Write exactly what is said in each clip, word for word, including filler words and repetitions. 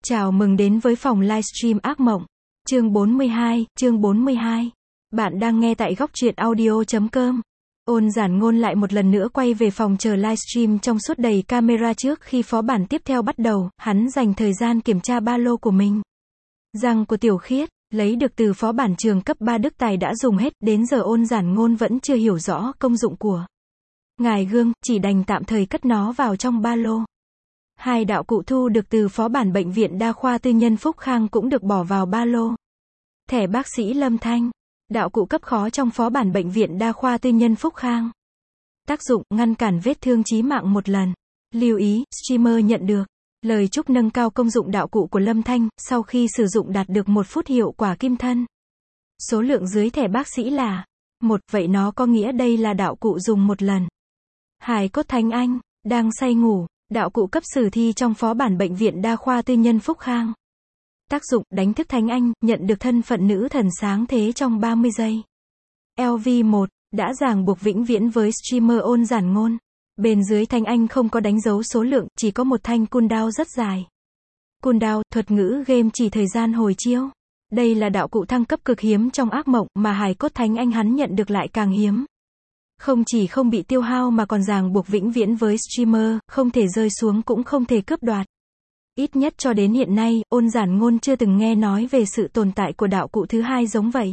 Chào mừng đến với phòng livestream ác mộng. Chương bốn mươi hai, chương bốn mươi hai. Bạn đang nghe tại góc truyện audio chấm com. Ôn Giản Ngôn lại một lần nữa quay về phòng chờ livestream trong suốt đầy camera trước khi phó bản tiếp theo bắt đầu, hắn dành thời gian kiểm tra ba lô của mình. Răng của Tiểu Khiết, lấy được từ phó bản trường cấp ba Đức Tài đã dùng hết, đến giờ Ôn Giản Ngôn vẫn chưa hiểu rõ công dụng của ngài gương, chỉ đành tạm thời cất nó vào trong ba lô. Hai đạo cụ thu được từ phó bản bệnh viện đa khoa tư nhân Phúc Khang cũng được bỏ vào ba lô. Thẻ bác sĩ Lâm Thanh, đạo cụ cấp khó trong phó bản bệnh viện đa khoa tư nhân Phúc Khang. Tác dụng, ngăn cản vết thương chí mạng một lần. Lưu ý, streamer nhận được lời chúc nâng cao công dụng đạo cụ của Lâm Thanh, sau khi sử dụng đạt được một phút hiệu quả kim thân. Số lượng dưới thẻ bác sĩ là một, vậy nó có nghĩa đây là đạo cụ dùng một lần. Hài cốt Thánh Anh, đang say ngủ. Đạo cụ cấp sử thi trong phó bản bệnh viện đa khoa tư nhân Phúc Khang. Tác dụng, đánh thức Thánh Anh, nhận được thân phận nữ thần sáng thế trong ba mươi giây. L V một, đã ràng buộc vĩnh viễn với streamer Ôn Giản Ngôn. Bên dưới Thánh Anh không có đánh dấu số lượng, chỉ có một thanh cooldown rất dài. Cooldown, thuật ngữ game chỉ thời gian hồi chiêu. Đây là đạo cụ thăng cấp cực hiếm trong ác mộng, mà hài cốt Thánh Anh hắn nhận được lại càng hiếm. Không chỉ không bị tiêu hao mà còn ràng buộc vĩnh viễn với streamer, không thể rơi xuống cũng không thể cướp đoạt. Ít nhất cho đến hiện nay, Ôn Giản Ngôn chưa từng nghe nói về sự tồn tại của đạo cụ thứ hai giống vậy.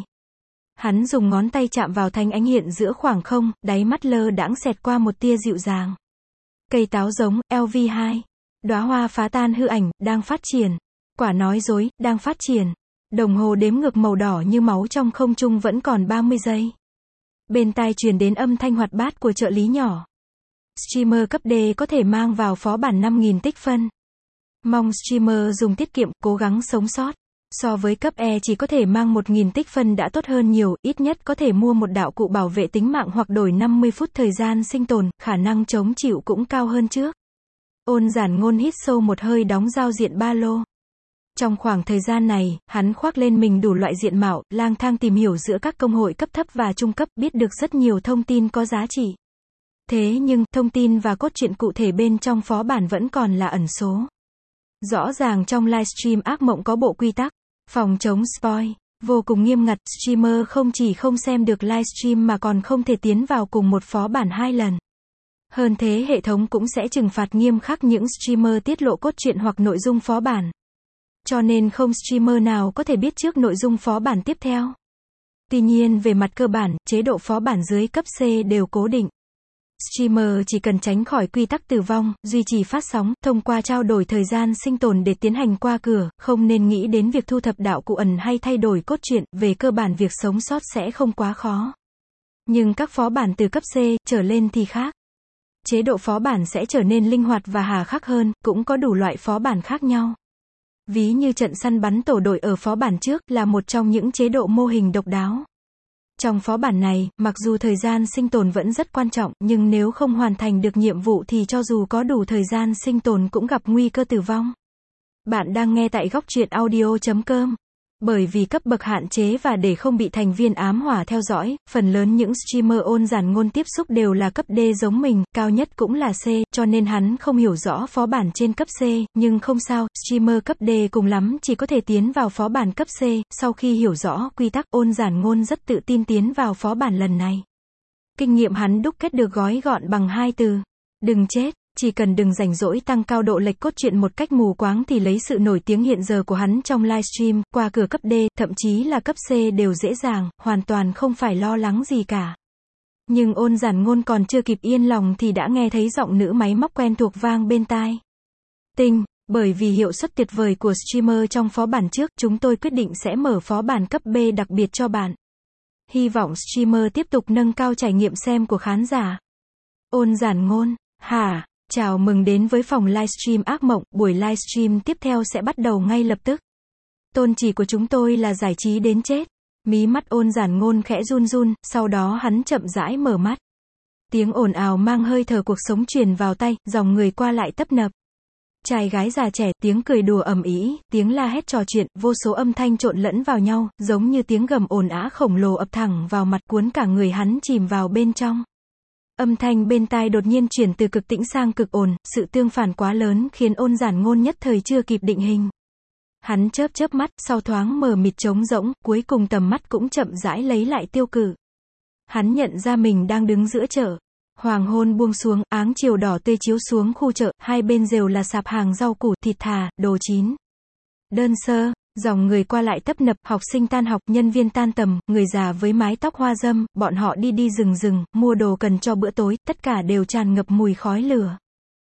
Hắn dùng ngón tay chạm vào Thánh Ánh hiện giữa khoảng không, đáy mắt lơ đãng xẹt qua một tia dịu dàng. Cây táo giống, L V hai. Đóa hoa phá tan hư ảnh, đang phát triển. Quả nói dối, đang phát triển. Đồng hồ đếm ngược màu đỏ như máu trong không trung vẫn còn ba mươi giây. Bên tai truyền đến âm thanh hoạt bát của trợ lý nhỏ. Streamer cấp D có thể mang vào phó bản năm nghìn tích phân. Mong streamer dùng tiết kiệm, cố gắng sống sót. So với cấp E chỉ có thể mang một nghìn tích phân đã tốt hơn nhiều, ít nhất có thể mua một đạo cụ bảo vệ tính mạng hoặc đổi năm mươi phút thời gian sinh tồn, khả năng chống chịu cũng cao hơn trước. Ôn Giản Ngôn hít sâu một hơi đóng giao diện ba lô. Trong khoảng thời gian này, hắn khoác lên mình đủ loại diện mạo, lang thang tìm hiểu giữa các công hội cấp thấp và trung cấp, biết được rất nhiều thông tin có giá trị. Thế nhưng, thông tin và cốt truyện cụ thể bên trong phó bản vẫn còn là ẩn số. Rõ ràng trong livestream ác mộng có bộ quy tắc, phòng chống spoil, vô cùng nghiêm ngặt, streamer không chỉ không xem được livestream mà còn không thể tiến vào cùng một phó bản hai lần. Hơn thế hệ thống cũng sẽ trừng phạt nghiêm khắc những streamer tiết lộ cốt truyện hoặc nội dung phó bản. Cho nên không streamer nào có thể biết trước nội dung phó bản tiếp theo. Tuy nhiên về mặt cơ bản, chế độ phó bản dưới cấp C đều cố định. Streamer chỉ cần tránh khỏi quy tắc tử vong, duy trì phát sóng, thông qua trao đổi thời gian sinh tồn để tiến hành qua cửa, không nên nghĩ đến việc thu thập đạo cụ ẩn hay thay đổi cốt truyện, về cơ bản việc sống sót sẽ không quá khó. Nhưng các phó bản từ cấp C trở lên thì khác. Chế độ phó bản sẽ trở nên linh hoạt và hà khắc hơn, cũng có đủ loại phó bản khác nhau. Ví như trận săn bắn tổ đội ở phó bản trước, là một trong những chế độ mô hình độc đáo. Trong phó bản này, mặc dù thời gian sinh tồn vẫn rất quan trọng, nhưng nếu không hoàn thành được nhiệm vụ thì cho dù có đủ thời gian sinh tồn cũng gặp nguy cơ tử vong. Bạn đang nghe tại góc truyện audio chấm com. Bởi vì cấp bậc hạn chế và để không bị thành viên ám hỏa theo dõi, phần lớn những streamer Ôn Giản Ngôn tiếp xúc đều là cấp D giống mình, cao nhất cũng là C, cho nên hắn không hiểu rõ phó bản trên cấp C, nhưng không sao, streamer cấp D cùng lắm chỉ có thể tiến vào phó bản cấp C, sau khi hiểu rõ quy tắc, Ôn Giản Ngôn rất tự tin tiến vào phó bản lần này. Kinh nghiệm hắn đúc kết được gói gọn bằng hai từ: đừng chết. Chỉ cần đừng rảnh rỗi tăng cao độ lệch cốt truyện một cách mù quáng thì lấy sự nổi tiếng hiện giờ của hắn trong livestream, qua cửa cấp D, thậm chí là cấp C đều dễ dàng, hoàn toàn không phải lo lắng gì cả. Nhưng Ôn Giản Ngôn còn chưa kịp yên lòng thì đã nghe thấy giọng nữ máy móc quen thuộc vang bên tai. Tinh, bởi vì hiệu suất tuyệt vời của streamer trong phó bản trước, chúng tôi quyết định sẽ mở phó bản cấp B đặc biệt cho bạn. Hy vọng streamer tiếp tục nâng cao trải nghiệm xem của khán giả. Ôn Giản Ngôn, hả? Chào mừng đến với phòng livestream ác mộng, buổi livestream tiếp theo sẽ bắt đầu ngay lập tức. Tôn chỉ của chúng tôi là giải trí đến chết. Mí mắt Ôn Giản Ngôn khẽ run run, sau đó hắn chậm rãi mở mắt. Tiếng ồn ào mang hơi thở cuộc sống truyền vào tai, dòng người qua lại tấp nập. Trai gái già trẻ, tiếng cười đùa ầm ĩ, tiếng la hét trò chuyện, vô số âm thanh trộn lẫn vào nhau, giống như tiếng gầm ồn ào khổng lồ ập thẳng vào mặt, cuốn cả người hắn chìm vào bên trong. Âm thanh bên tai đột nhiên chuyển từ cực tĩnh sang cực ồn, sự tương phản quá lớn khiến Ôn Giản Ngôn nhất thời chưa kịp định hình. Hắn chớp chớp mắt, sau thoáng mờ mịt trống rỗng, cuối cùng tầm mắt cũng chậm rãi lấy lại tiêu cự. Hắn nhận ra mình đang đứng giữa chợ. Hoàng hôn buông xuống, áng chiều đỏ tươi chiếu xuống khu chợ, hai bên đều là sạp hàng rau củ, thịt thà, đồ chín. Đơn sơ, dòng người qua lại tấp nập, học sinh tan học, nhân viên tan tầm, người già với mái tóc hoa râm, bọn họ đi đi rừng rừng, mua đồ cần cho bữa tối, tất cả đều tràn ngập mùi khói lửa.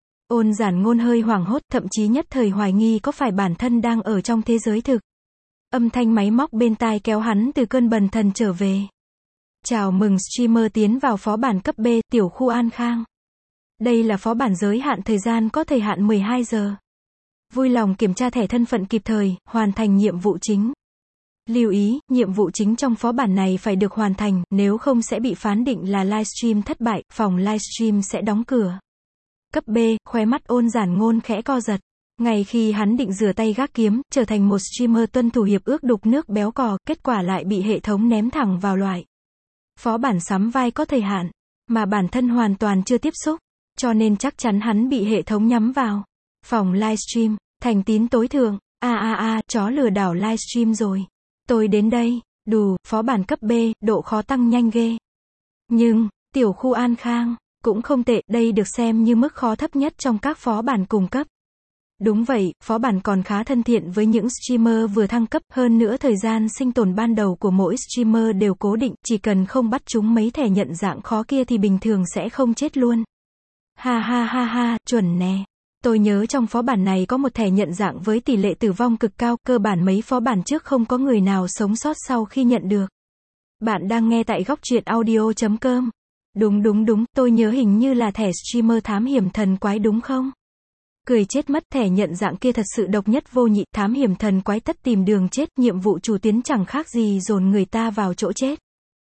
Ôn Giản Ngôn hơi hoảng hốt, thậm chí nhất thời hoài nghi có phải bản thân đang ở trong thế giới thực. Âm thanh máy móc bên tai kéo hắn từ cơn bần thần trở về. Chào mừng streamer tiến vào phó bản cấp B, tiểu khu An Khang. Đây là phó bản giới hạn thời gian có thời hạn mười hai giờ. Vui lòng kiểm tra thẻ thân phận kịp thời, hoàn thành nhiệm vụ chính. Lưu ý, nhiệm vụ chính trong phó bản này phải được hoàn thành, nếu không sẽ bị phán định là livestream thất bại, phòng livestream sẽ đóng cửa. Cấp B, khóe mắt Ôn Giản Ngôn khẽ co giật. Ngay khi hắn định rửa tay gác kiếm, trở thành một streamer tuân thủ hiệp ước đục nước béo cò, kết quả lại bị hệ thống ném thẳng vào loại. Phó bản sắm vai có thời hạn, mà bản thân hoàn toàn chưa tiếp xúc, cho nên chắc chắn hắn bị hệ thống nhắm vào. Phòng livestream, thành tín tối thượng, a a a, chó lừa đảo livestream rồi. Tôi đến đây, đù, phó bản cấp B, độ khó tăng nhanh ghê. Nhưng, tiểu khu An Khang, cũng không tệ, đây được xem như mức khó thấp nhất trong các phó bản cùng cấp. Đúng vậy, phó bản còn khá thân thiện với những streamer vừa thăng cấp, hơn nữa thời gian sinh tồn ban đầu của mỗi streamer đều cố định, chỉ cần không bắt chúng mấy thẻ nhận dạng khó kia thì bình thường sẽ không chết luôn. Ha ha ha ha, chuẩn nè. Tôi nhớ trong phó bản này có một thẻ nhận dạng với tỷ lệ tử vong cực cao, cơ bản mấy phó bản trước không có người nào sống sót sau khi nhận được. Bạn đang nghe tại góc truyện audio chấm com. Đúng đúng đúng, tôi nhớ hình như là thẻ streamer thám hiểm thần quái đúng không? Cười chết mất, thẻ nhận dạng kia thật sự độc nhất vô nhị, thám hiểm thần quái tất tìm đường chết, nhiệm vụ chủ tuyến chẳng khác gì dồn người ta vào chỗ chết.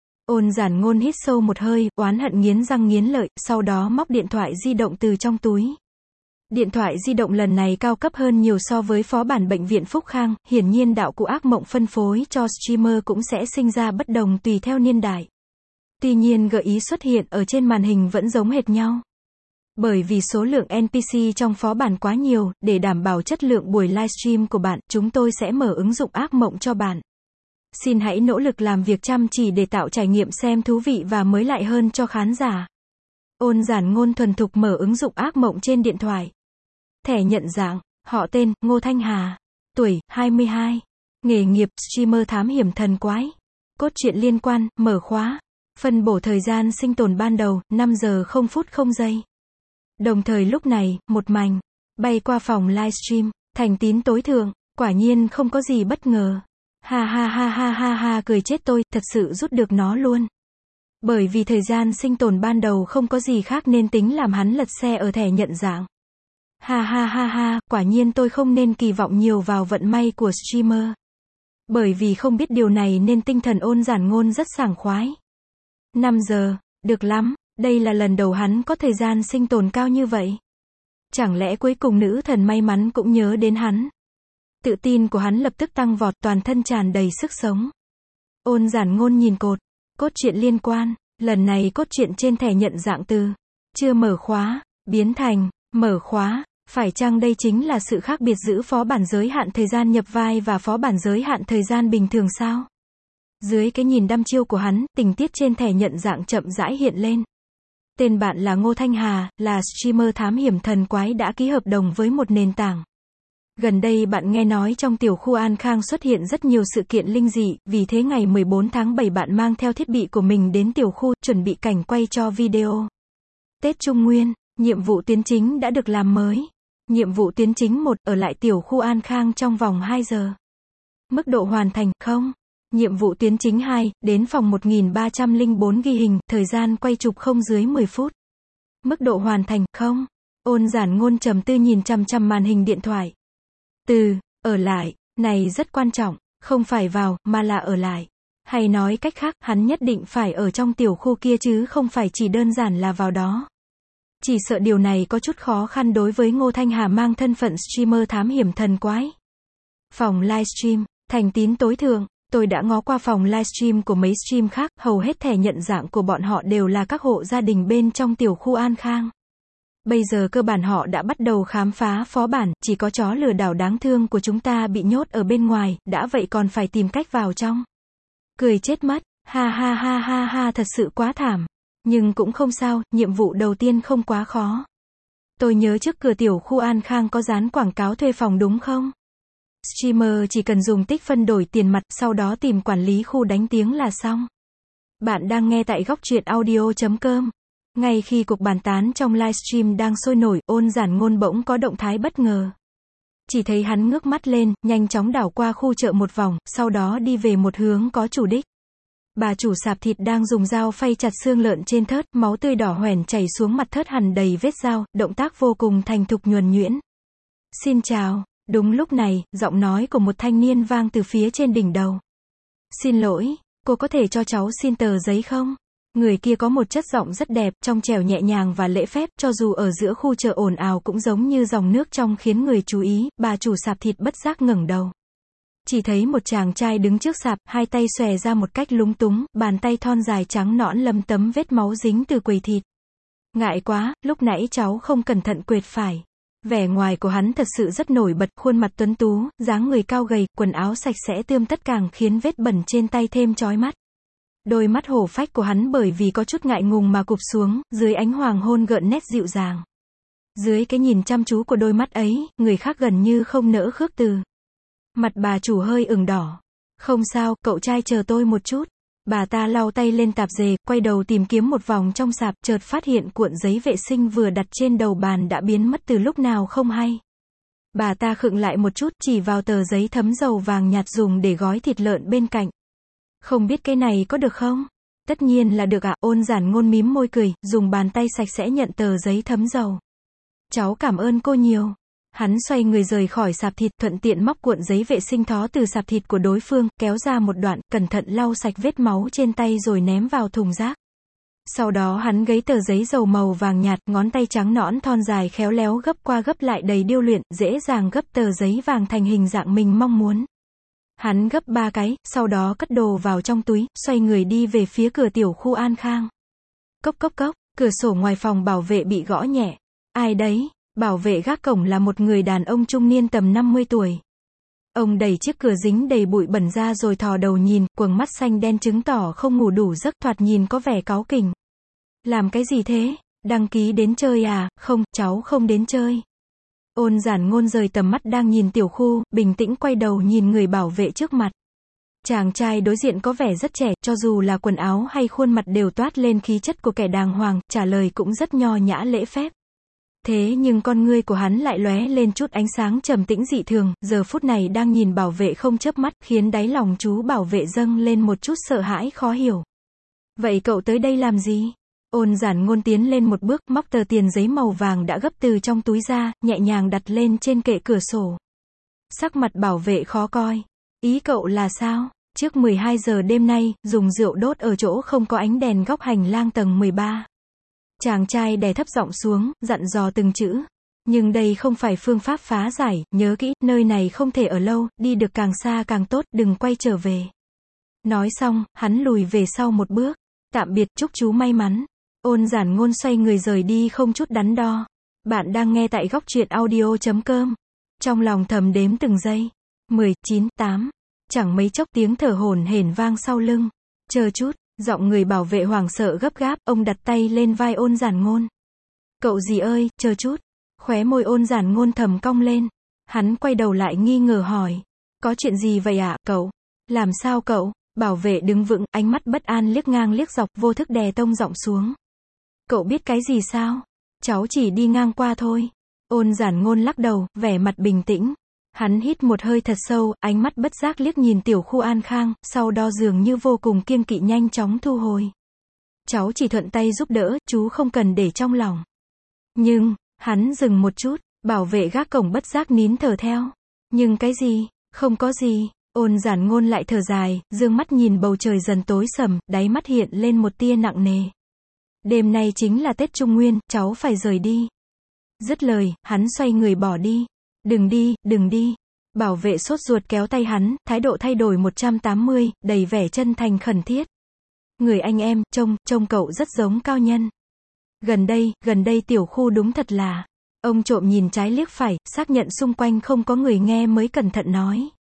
Ôn Giản Ngôn hít sâu một hơi, oán hận nghiến răng nghiến lợi, sau đó móc điện thoại di động từ trong túi. Điện thoại di động lần này cao cấp hơn nhiều so với phó bản bệnh viện Phúc Khang, hiển nhiên đạo cụ ác mộng phân phối cho streamer cũng sẽ sinh ra bất đồng tùy theo niên đại. Tuy nhiên gợi ý xuất hiện ở trên màn hình vẫn giống hệt nhau. Bởi vì số lượng en pê xê trong phó bản quá nhiều, để đảm bảo chất lượng buổi livestream của bạn, chúng tôi sẽ mở ứng dụng ác mộng cho bạn. Xin hãy nỗ lực làm việc chăm chỉ để tạo trải nghiệm xem thú vị và mới lạ hơn cho khán giả. Ôn Giản Ngôn thuần thục mở ứng dụng ác mộng trên điện thoại. Thẻ nhận dạng, họ tên, Ngô Thanh Hà. Tuổi, hai mươi hai. Nghề nghiệp, streamer thám hiểm thần quái. Cốt truyện liên quan, mở khóa. Phân bổ thời gian sinh tồn ban đầu, năm giờ không phút không giây. Đồng thời lúc này, một mảnh, bay qua phòng livestream, thành tín tối thượng, quả nhiên không có gì bất ngờ. Ha ha ha ha ha ha, cười chết tôi, thật sự rút được nó luôn. Bởi vì thời gian sinh tồn ban đầu không có gì khác nên tính làm hắn lật xe ở thẻ nhận dạng. Ha ha ha ha, quả nhiên tôi không nên kỳ vọng nhiều vào vận may của streamer. Bởi vì không biết điều này nên tinh thần Ôn Giản Ngôn rất sảng khoái. năm giờ, được lắm, đây là lần đầu hắn có thời gian sinh tồn cao như vậy. Chẳng lẽ cuối cùng nữ thần may mắn cũng nhớ đến hắn? Tự tin của hắn lập tức tăng vọt, toàn thân tràn đầy sức sống. Ôn Giản Ngôn nhìn cột, cốt truyện liên quan, lần này cốt truyện trên thẻ nhận dạng từ chưa mở khóa, biến thành mở khóa. Phải chăng đây chính là sự khác biệt giữa phó bản giới hạn thời gian nhập vai và phó bản giới hạn thời gian bình thường sao? Dưới cái nhìn đăm chiêu của hắn, tình tiết trên thẻ nhận dạng chậm rãi hiện lên. Tên bạn là Ngô Thanh Hà, là streamer thám hiểm thần quái đã ký hợp đồng với một nền tảng. Gần đây bạn nghe nói trong tiểu khu An Khang xuất hiện rất nhiều sự kiện linh dị, vì thế ngày mười bốn tháng bảy bạn mang theo thiết bị của mình đến tiểu khu, chuẩn bị cảnh quay cho video. Tết Trung Nguyên, nhiệm vụ tuyến chính đã được làm mới. Nhiệm vụ tuyến chính một, ở lại tiểu khu An Khang trong vòng hai giờ. Mức độ hoàn thành, không. Nhiệm vụ tuyến chính hai, đến phòng một nghìn ba trăm lẻ bốn ghi hình, thời gian quay chụp không dưới mười phút. Mức độ hoàn thành, không. Ôn Giản Ngôn trầm tư nhìn chằm chằm màn hình điện thoại. Từ, ở lại, này rất quan trọng, không phải vào, mà là ở lại. Hay nói cách khác, hắn nhất định phải ở trong tiểu khu kia chứ không phải chỉ đơn giản là vào đó. Chỉ sợ điều này có chút khó khăn đối với Ngô Thanh Hà mang thân phận streamer thám hiểm thần quái. Phòng livestream, thành tín tối thượng, tôi đã ngó qua phòng livestream của mấy stream khác, hầu hết thẻ nhận dạng của bọn họ đều là các hộ gia đình bên trong tiểu khu An Khang. Bây giờ cơ bản họ đã bắt đầu khám phá phó bản, chỉ có chó lừa đảo đáng thương của chúng ta bị nhốt ở bên ngoài, đã vậy còn phải tìm cách vào trong. Cười chết mất, ha ha ha ha ha, thật sự quá thảm. Nhưng cũng không sao, nhiệm vụ đầu tiên không quá khó. Tôi nhớ trước cửa tiểu khu An Khang có dán quảng cáo thuê phòng đúng không? Streamer chỉ cần dùng tích phân đổi tiền mặt, sau đó tìm quản lý khu đánh tiếng là xong. Bạn đang nghe tại góc truyện audio chấm com. Ngay khi cuộc bàn tán trong livestream đang sôi nổi, Ôn Giản Ngôn bỗng có động thái bất ngờ. Chỉ thấy hắn ngước mắt lên, nhanh chóng đảo qua khu chợ một vòng, sau đó đi về một hướng có chủ đích. Bà chủ sạp thịt đang dùng dao phay chặt xương lợn trên thớt, máu tươi đỏ hoẻn chảy xuống mặt thớt hằn đầy vết dao, động tác vô cùng thành thục nhuần nhuyễn. Xin chào. Đúng lúc này, giọng nói của một thanh niên vang từ phía trên đỉnh đầu. Xin lỗi, cô có thể cho cháu xin tờ giấy không? Người kia có một chất giọng rất đẹp, trong trẻo nhẹ nhàng và lễ phép, cho dù ở giữa khu chợ ồn ào cũng giống như dòng nước trong khiến người chú ý. Bà chủ sạp thịt bất giác ngẩng đầu. Chỉ thấy một chàng trai đứng trước sạp, hai tay xòe ra một cách lúng túng, bàn tay thon dài trắng nõn lấm tấm vết máu dính từ quầy thịt. Ngại quá, lúc nãy cháu không cẩn thận quệt phải. Vẻ ngoài của hắn thật sự rất nổi bật, khuôn mặt tuấn tú, dáng người cao gầy, quần áo sạch sẽ tươm tất càng khiến vết bẩn trên tay thêm chói mắt. Đôi mắt hổ phách của hắn bởi vì có chút ngại ngùng mà cụp xuống, dưới ánh hoàng hôn gợn nét dịu dàng. Dưới cái nhìn chăm chú của đôi mắt ấy, người khác gần như không nỡ khước từ. Mặt bà chủ hơi ửng đỏ. Không sao, cậu trai chờ tôi một chút. Bà ta lau tay lên tạp dề, quay đầu tìm kiếm một vòng trong sạp, chợt phát hiện cuộn giấy vệ sinh vừa đặt trên đầu bàn đã biến mất từ lúc nào không hay. Bà ta khựng lại một chút, chỉ vào tờ giấy thấm dầu vàng nhạt dùng để gói thịt lợn bên cạnh. Không biết cái này có được không? Tất nhiên là được ạ. Ôn Giản Ngôn mím môi cười, dùng bàn tay sạch sẽ nhận tờ giấy thấm dầu. Cháu cảm ơn cô nhiều. Hắn xoay người rời khỏi sạp thịt, thuận tiện móc cuộn giấy vệ sinh thó từ sạp thịt của đối phương, kéo ra một đoạn, cẩn thận lau sạch vết máu trên tay rồi ném vào thùng rác. Sau đó hắn gấy tờ giấy dầu màu vàng nhạt, ngón tay trắng nõn thon dài khéo léo gấp qua gấp lại đầy điêu luyện, dễ dàng gấp tờ giấy vàng thành hình dạng mình mong muốn. Hắn gấp ba cái, sau đó cất đồ vào trong túi, xoay người đi về phía cửa tiểu khu An Khang. Cốc cốc cốc, cửa sổ ngoài phòng bảo vệ bị gõ nhẹ. Ai đấy? Bảo vệ gác cổng là một người đàn ông trung niên tầm năm mươi tuổi. Ông đẩy chiếc cửa dính đầy bụi bẩn ra rồi thò đầu nhìn, quầng mắt xanh đen chứng tỏ không ngủ đủ giấc, thoạt nhìn có vẻ cáu kỉnh. Làm cái gì thế? Đăng ký đến chơi à? Không, cháu không đến chơi. Ôn Giản Ngôn rời tầm mắt đang nhìn tiểu khu, bình tĩnh quay đầu nhìn người bảo vệ trước mặt. Chàng trai đối diện có vẻ rất trẻ, cho dù là quần áo hay khuôn mặt đều toát lên khí chất của kẻ đàng hoàng, trả lời cũng rất nho nhã lễ phép. Thế nhưng con ngươi của hắn lại lóe lên chút ánh sáng trầm tĩnh dị thường, giờ phút này đang nhìn bảo vệ không chớp mắt, khiến đáy lòng chú bảo vệ dâng lên một chút sợ hãi khó hiểu. Vậy cậu tới đây làm gì? Ôn Giản Ngôn tiến lên một bước, móc tờ tiền giấy màu vàng đã gấp từ trong túi ra, nhẹ nhàng đặt lên trên kệ cửa sổ. Sắc mặt bảo vệ khó coi. Ý cậu là sao? Trước mười hai giờ đêm nay, dùng rượu đốt ở chỗ không có ánh đèn góc hành lang tầng mười ba. Chàng trai đè thấp giọng xuống, dặn dò từng chữ. Nhưng đây không phải phương pháp phá giải, nhớ kỹ, nơi này không thể ở lâu, đi được càng xa càng tốt, đừng quay trở về. Nói xong, hắn lùi về sau một bước. Tạm biệt, chúc chú may mắn. Ôn Giản Ngôn xoay người rời đi không chút đắn đo. Bạn đang nghe tại góc truyện audio chấm com. Trong lòng thầm đếm từng giây. mười, chín, tám. Chẳng mấy chốc tiếng thở hổn hển vang sau lưng. Chờ chút, giọng người bảo vệ hoảng sợ gấp gáp, ông đặt tay lên vai Ôn Giản Ngôn. Cậu gì ơi, chờ chút. Khóe môi Ôn Giản Ngôn thầm cong lên. Hắn quay đầu lại nghi ngờ hỏi. Có chuyện gì vậy ạ, cậu? Làm sao cậu? Bảo vệ đứng vững, ánh mắt bất an liếc ngang liếc dọc, vô thức đè tông giọng xuống. Cậu biết cái gì sao? Cháu chỉ đi ngang qua thôi. Ôn Giản Ngôn lắc đầu, vẻ mặt bình tĩnh. Hắn hít một hơi thật sâu, ánh mắt bất giác liếc nhìn tiểu khu An Khang, sau đó dường như vô cùng kiêng kỵ nhanh chóng thu hồi. Cháu chỉ thuận tay giúp đỡ, chú không cần để trong lòng. Nhưng, hắn dừng một chút, bảo vệ gác cổng bất giác nín thở theo. Nhưng cái gì? Không có gì. Ôn Giản Ngôn lại thở dài, dương mắt nhìn bầu trời dần tối sầm, đáy mắt hiện lên một tia nặng nề. Đêm nay chính là Tết Trung Nguyên, cháu phải rời đi. Dứt lời, hắn xoay người bỏ đi. Đừng đi, đừng đi. Bảo vệ sốt ruột kéo tay hắn, thái độ thay đổi một trăm tám mươi, đầy vẻ chân thành khẩn thiết. Người anh em, trông, trông cậu rất giống Cao Nhân. Gần đây, gần đây tiểu khu đúng thật là. Ông trộm nhìn trái liếc phải, xác nhận xung quanh không có người nghe mới cẩn thận nói.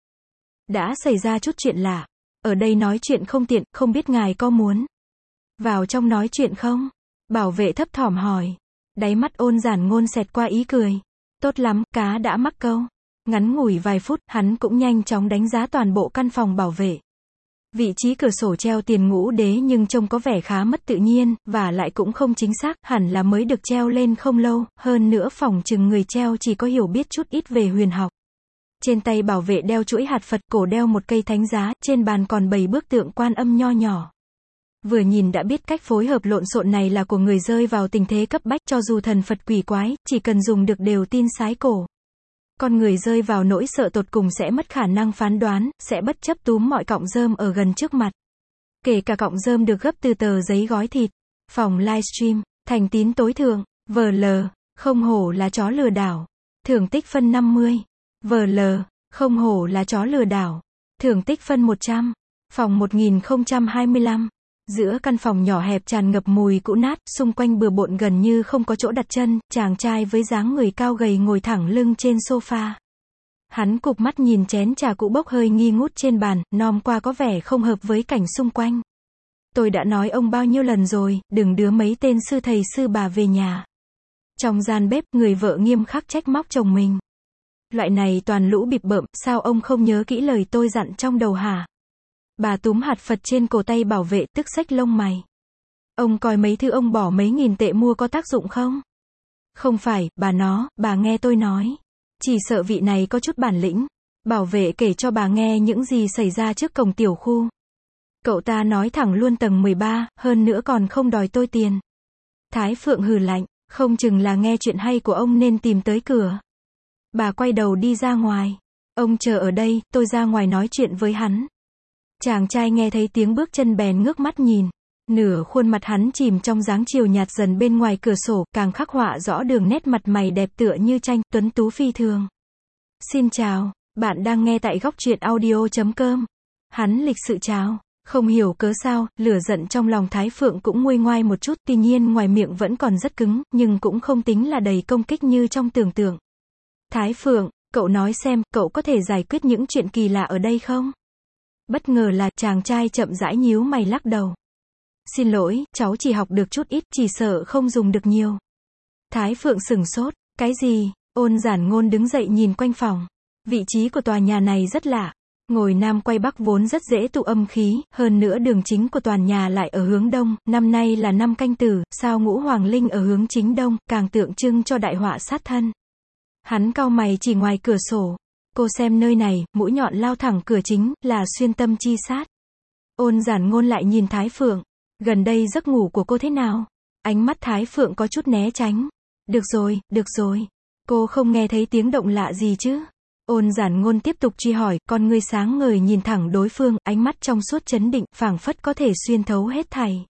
Đã xảy ra chút chuyện lạ. Ở đây nói chuyện không tiện, không biết ngài có muốn vào trong nói chuyện không? Bảo vệ thấp thỏm hỏi. Đáy mắt Ôn Giản Ngôn xẹt qua ý cười. Tốt lắm, cá đã mắc câu. Ngắn ngủi vài phút, hắn cũng nhanh chóng đánh giá toàn bộ căn phòng bảo vệ. Vị trí cửa sổ treo tiền ngũ đế nhưng trông có vẻ khá mất tự nhiên, và lại cũng không chính xác, hẳn là mới được treo lên không lâu, hơn nữa phỏng chừng người treo chỉ có hiểu biết chút ít về huyền học. Trên tay bảo vệ đeo chuỗi hạt Phật, cổ đeo một cây thánh giá, trên bàn còn bày bức tượng Quan Âm nho nhỏ. Vừa nhìn đã biết cách phối hợp lộn xộn này là của người rơi vào tình thế cấp bách, cho dù thần Phật quỷ quái, chỉ cần dùng được đều tin sái cổ. Con người rơi vào nỗi sợ tột cùng sẽ mất khả năng phán đoán, sẽ bất chấp túm mọi cọng rơm ở gần trước mặt. Kể cả cọng rơm được gấp từ tờ giấy gói thịt. Phòng livestream, thành tín tối thượng, vờ lờ, không hổ là chó lừa đảo. Thưởng tích phân năm mươi. vờ lờ, không hổ là chó lừa đảo. Thưởng tích phân một trăm. Phòng một nghìn không trăm hai mươi lăm. Giữa căn phòng nhỏ hẹp tràn ngập mùi cũ nát, xung quanh bừa bộn gần như không có chỗ đặt chân, chàng trai với dáng người cao gầy ngồi thẳng lưng trên sofa. Hắn cụp mắt nhìn chén trà cũ bốc hơi nghi ngút trên bàn, nom qua có vẻ không hợp với cảnh xung quanh. Tôi đã nói ông bao nhiêu lần rồi, đừng đưa mấy tên sư thầy sư bà về nhà. Trong gian bếp, người vợ nghiêm khắc trách móc chồng mình. Loại này toàn lũ bịp bợm, sao ông không nhớ kỹ lời tôi dặn trong đầu hả? Bà túm hạt Phật trên cổ tay bảo vệ, tức xách lông mày. Ông coi mấy thứ ông bỏ mấy nghìn tệ mua có tác dụng không? Không phải, bà nó, bà nghe tôi nói. Chỉ sợ vị này có chút bản lĩnh. Bảo vệ kể cho bà nghe những gì xảy ra trước cổng tiểu khu. Cậu ta nói thẳng luôn tầng mười ba, hơn nữa còn không đòi tôi tiền. Thái Phượng hừ lạnh, không chừng là nghe chuyện hay của ông nên tìm tới cửa. Bà quay đầu đi ra ngoài. Ông chờ ở đây, tôi ra ngoài nói chuyện với hắn. Chàng trai nghe thấy tiếng bước chân bèn ngước mắt nhìn. Nửa khuôn mặt hắn chìm trong dáng chiều nhạt dần bên ngoài cửa sổ, càng khắc họa rõ đường nét mặt mày đẹp tựa như tranh, tuấn tú phi thường. Xin chào, bạn đang nghe tại góc truyện audio chấm com. Hắn lịch sự chào. Không hiểu cớ sao, lửa giận trong lòng Thái Phượng cũng nguôi ngoai một chút, tuy nhiên ngoài miệng vẫn còn rất cứng, nhưng cũng không tính là đầy công kích như trong tưởng tượng. Thái Phượng, cậu nói xem, cậu có thể giải quyết những chuyện kỳ lạ ở đây không? Bất ngờ là, chàng trai chậm rãi nhíu mày lắc đầu. Xin lỗi, cháu chỉ học được chút ít, chỉ sợ không dùng được nhiều. Thái Phượng sửng sốt, cái gì? Ôn Giản Ngôn đứng dậy nhìn quanh phòng. Vị trí của tòa nhà này rất lạ. Ngồi nam quay bắc vốn rất dễ tụ âm khí, hơn nữa đường chính của tòa nhà lại ở hướng đông, năm nay là năm Canh Tử, sao ngũ hoàng linh ở hướng chính đông, càng tượng trưng cho đại họa sát thân. Hắn cau mày chỉ ngoài cửa sổ. Cô xem nơi này, mũi nhọn lao thẳng cửa chính, là xuyên tâm chi sát. Ôn Giản Ngôn lại nhìn Thái Phượng. Gần đây giấc ngủ của cô thế nào? Ánh mắt Thái Phượng có chút né tránh. Được rồi, được rồi. Cô không nghe thấy tiếng động lạ gì chứ? Ôn Giản Ngôn tiếp tục truy hỏi, con ngươi sáng ngời nhìn thẳng đối phương, ánh mắt trong suốt chấn định, phảng phất có thể xuyên thấu hết thảy.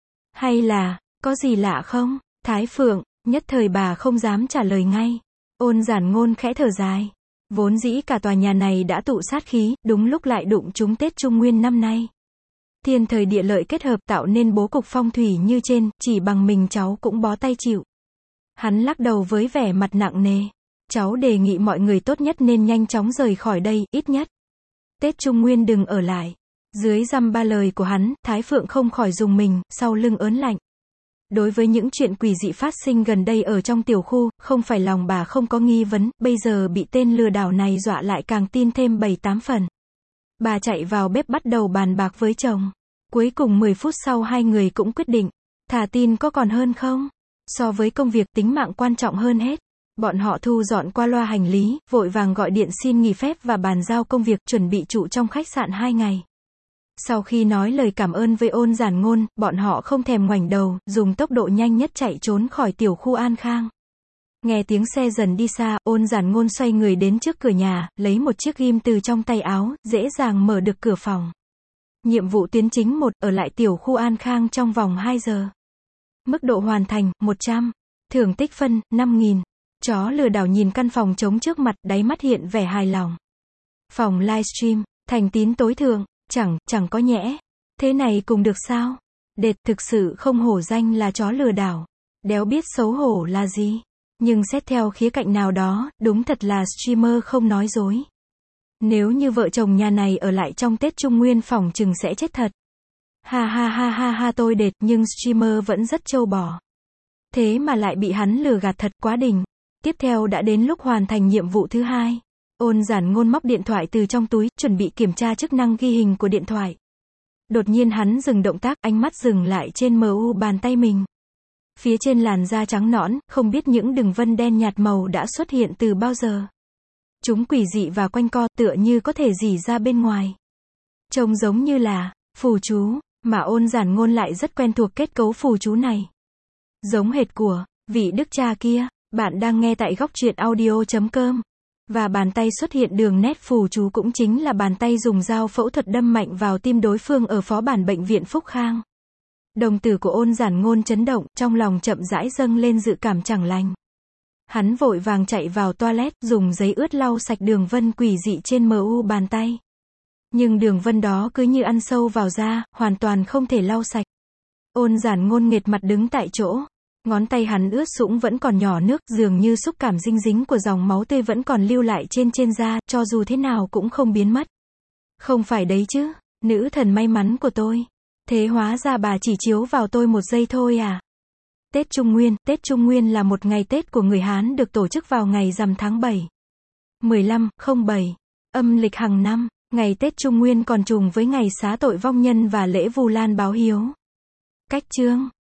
Hay là, có gì lạ không? Thái Phượng, nhất thời bà không dám trả lời ngay. Ôn Giản Ngôn khẽ thở dài. Vốn dĩ cả tòa nhà này đã tụ sát khí, đúng lúc lại đụng trúng Tết Trung Nguyên năm nay. Thiên thời địa lợi kết hợp tạo nên bố cục phong thủy như trên, chỉ bằng mình cháu cũng bó tay chịu. Hắn lắc đầu với vẻ mặt nặng nề. Cháu đề nghị mọi người tốt nhất nên nhanh chóng rời khỏi đây, ít nhất. Tết Trung Nguyên đừng ở lại. Dưới dăm ba lời của hắn, Thái Phượng không khỏi rùng mình, sau lưng ớn lạnh. Đối với những chuyện quỷ dị phát sinh gần đây ở trong tiểu khu, không phải lòng bà không có nghi vấn, bây giờ bị tên lừa đảo này dọa lại càng tin thêm bảy tám phần. Bà chạy vào bếp bắt đầu bàn bạc với chồng. Cuối cùng mười phút sau hai người cũng quyết định, thà tin có còn hơn không? So với công việc, tính mạng quan trọng hơn hết. Bọn họ thu dọn qua loa hành lý, vội vàng gọi điện xin nghỉ phép và bàn giao công việc, chuẩn bị trụ trong khách sạn hai ngày. Sau khi nói lời cảm ơn với Ôn Giản Ngôn, bọn họ không thèm ngoảnh đầu, dùng tốc độ nhanh nhất chạy trốn khỏi tiểu khu An Khang. Nghe tiếng xe dần đi xa, Ôn Giản Ngôn xoay người đến trước cửa nhà, lấy một chiếc ghim từ trong tay áo, dễ dàng mở được cửa phòng. Nhiệm vụ tuyến chính một, ở lại tiểu khu An Khang trong vòng hai giờ. Mức độ hoàn thành, một trăm. Thưởng tích phân, năm nghìn. Chó lừa đảo nhìn căn phòng trống trước mặt, đáy mắt hiện vẻ hài lòng. Phòng livestream, thành tín tối thượng, chẳng, chẳng có nhẽ. Thế này cùng được sao? Đệt, thực sự không hổ danh là chó lừa đảo. Đéo biết xấu hổ là gì. Nhưng xét theo khía cạnh nào đó, đúng thật là streamer không nói dối. Nếu như vợ chồng nhà này ở lại trong Tết Trung Nguyên phỏng chừng sẽ chết thật. Ha ha ha ha ha tôi đệt, nhưng streamer vẫn rất trâu bò. Thế mà lại bị hắn lừa gạt thật, quá đỉnh. Tiếp theo đã đến lúc hoàn thành nhiệm vụ thứ hai. Ôn Giản Ngôn móc điện thoại từ trong túi, chuẩn bị kiểm tra chức năng ghi hình của điện thoại. Đột nhiên hắn dừng động tác, ánh mắt dừng lại trên mờ u bàn tay mình. Phía trên làn da trắng nõn, không biết những đường vân đen nhạt màu đã xuất hiện từ bao giờ. Chúng quỷ dị và quanh co, tựa như có thể rỉ ra bên ngoài. Trông giống như là phù chú, mà Ôn Giản Ngôn lại rất quen thuộc kết cấu phù chú này. Giống hệt của vị đức cha kia. Bạn đang nghe tại góc truyện audio chấm com. Và bàn tay xuất hiện đường nét phù chú cũng chính là bàn tay dùng dao phẫu thuật đâm mạnh vào tim đối phương ở phó bản bệnh viện Phúc Khang. Đồng tử của Ôn Giản Ngôn chấn động, trong lòng chậm rãi dâng lên dự cảm chẳng lành. Hắn vội vàng chạy vào toilet, dùng giấy ướt lau sạch đường vân quỷ dị trên mờ u bàn tay. Nhưng đường vân đó cứ như ăn sâu vào da, hoàn toàn không thể lau sạch. Ôn Giản Ngôn nghệt mặt đứng tại chỗ. Ngón tay hắn ướt sũng vẫn còn nhỏ nước, dường như xúc cảm dinh dính của dòng máu tươi vẫn còn lưu lại trên trên da, cho dù thế nào cũng không biến mất. Không phải đấy chứ, nữ thần may mắn của tôi. Thế hóa ra bà chỉ chiếu vào tôi một giây thôi à? Tết Trung Nguyên, Tết Trung Nguyên là một ngày Tết của người Hán được tổ chức vào ngày rằm tháng bảy. mười lăm không bảy âm lịch hàng năm, ngày Tết Trung Nguyên còn trùng với ngày xá tội vong nhân và lễ Vu Lan báo hiếu. Cách chương